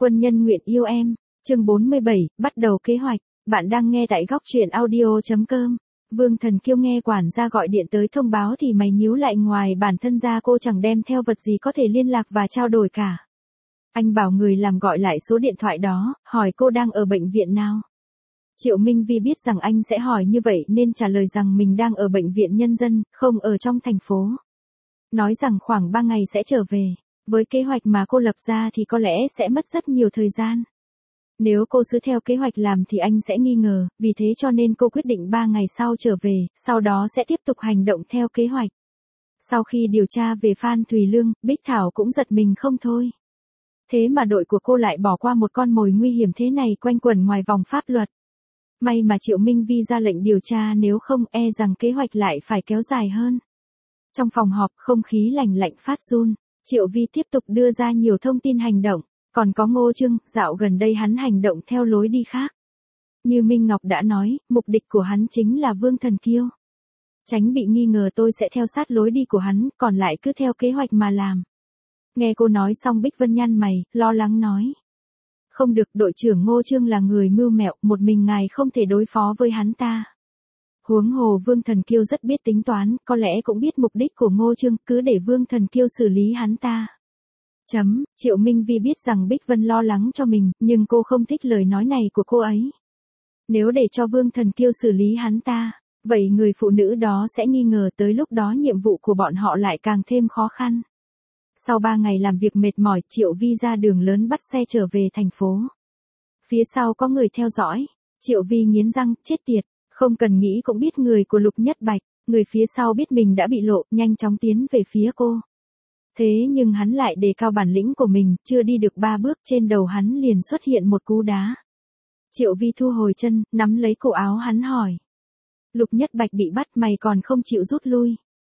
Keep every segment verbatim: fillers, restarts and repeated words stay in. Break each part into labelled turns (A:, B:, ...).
A: Quân nhân nguyện yêu em. Chương bốn mươi bảy, bắt đầu kế hoạch. Bạn đang nghe tại góc truyện audio.com. Vương Thần Kiêu nghe quản gia gọi điện tới thông báo thì mày nhíu lại, ngoài bản thân ra cô chẳng đem theo vật gì có thể liên lạc và trao đổi cả. Anh bảo người làm gọi lại số điện thoại đó, hỏi cô đang ở bệnh viện nào. Triệu Minh Vi biết rằng anh sẽ hỏi như vậy nên trả lời rằng mình đang ở bệnh viện nhân dân, không ở trong thành phố. Nói rằng khoảng ba ngày sẽ trở về. Với kế hoạch mà cô lập ra thì có lẽ sẽ mất rất nhiều thời gian. Nếu cô cứ theo kế hoạch làm thì anh sẽ nghi ngờ, vì thế cho nên cô quyết định ba ngày sau trở về, sau đó sẽ tiếp tục hành động theo kế hoạch. Sau khi điều tra về Phan Thùy Lương, Bích Thảo cũng giật mình không thôi. Thế mà đội của cô lại bỏ qua một con mồi nguy hiểm thế này quanh quẩn ngoài vòng pháp luật. May mà Triệu Minh Vi ra lệnh điều tra, nếu không e rằng kế hoạch lại phải kéo dài hơn. Trong phòng họp, không khí lạnh lạnh phát run. Triệu Vi tiếp tục đưa ra nhiều thông tin hành động, còn có Ngô Trương, dạo gần đây hắn hành động theo lối đi khác. Như Minh Ngọc đã nói, mục đích của hắn chính là Vương Thần Kiêu. Tránh bị nghi ngờ tôi sẽ theo sát lối đi của hắn, còn lại cứ theo kế hoạch mà làm. Nghe cô nói xong Bích Vân nhăn mày, lo lắng nói. Không được, đội trưởng Ngô Trương là người mưu mẹo, một mình ngài không thể đối phó với hắn ta. Huống hồ Vương Thần Kiêu rất biết tính toán, có lẽ cũng biết mục đích của Ngô Trương, cứ để Vương Thần Kiêu xử lý hắn ta. Chấm, Triệu Minh Vi biết rằng Bích Vân lo lắng cho mình, nhưng cô không thích lời nói này của cô ấy. Nếu để cho Vương Thần Kiêu xử lý hắn ta, vậy người phụ nữ đó sẽ nghi ngờ, tới lúc đó nhiệm vụ của bọn họ lại càng thêm khó khăn. Sau ba ngày làm việc mệt mỏi, Triệu Vi ra đường lớn bắt xe trở về thành phố. Phía sau có người theo dõi, Triệu Vi nghiến răng, chết tiệt. Không cần nghĩ cũng biết người của Lục Nhất Bạch, người phía sau biết mình đã bị lộ, nhanh chóng tiến về phía cô. Thế nhưng hắn lại đề cao bản lĩnh của mình, chưa đi được ba bước trên đầu hắn liền xuất hiện một cú đá. Triệu Vi thu hồi chân, nắm lấy cổ áo hắn hỏi. Lục Nhất Bạch bị bắt, mày còn không chịu rút lui.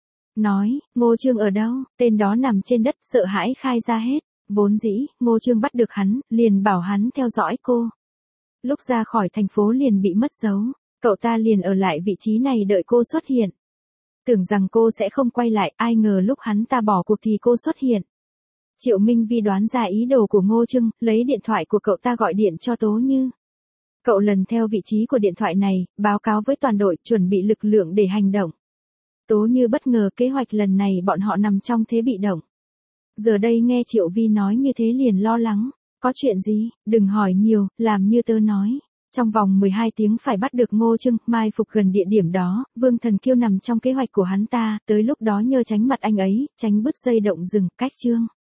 A: Nói, Ngô Trương ở đâu? Tên đó nằm trên đất, sợ hãi khai ra hết. Vốn dĩ, Ngô Trương bắt được hắn, liền bảo hắn theo dõi cô. Lúc ra khỏi thành phố liền bị mất dấu. Cậu ta liền ở lại vị trí này đợi cô xuất hiện. Tưởng rằng cô sẽ không quay lại, ai ngờ lúc hắn ta bỏ cuộc thì cô xuất hiện. Triệu Minh Vi đoán ra ý đồ của Ngô Trương, lấy điện thoại của cậu ta gọi điện cho Tố Như. Cậu lần theo vị trí của điện thoại này, báo cáo với toàn đội, chuẩn bị lực lượng để hành động. Tố Như bất ngờ, kế hoạch lần này bọn họ nằm trong thế bị động. Giờ đây nghe Triệu Vi nói như thế liền lo lắng. Có chuyện gì, đừng hỏi nhiều, làm như tớ nói. Trong vòng mười hai tiếng phải bắt được Ngô Trương, mai phục gần địa điểm đó, Vương Thần Kiêu nằm trong kế hoạch của hắn ta, tới lúc đó nhớ tránh mặt anh ấy, tránh bứt dây động rừng, cách chương.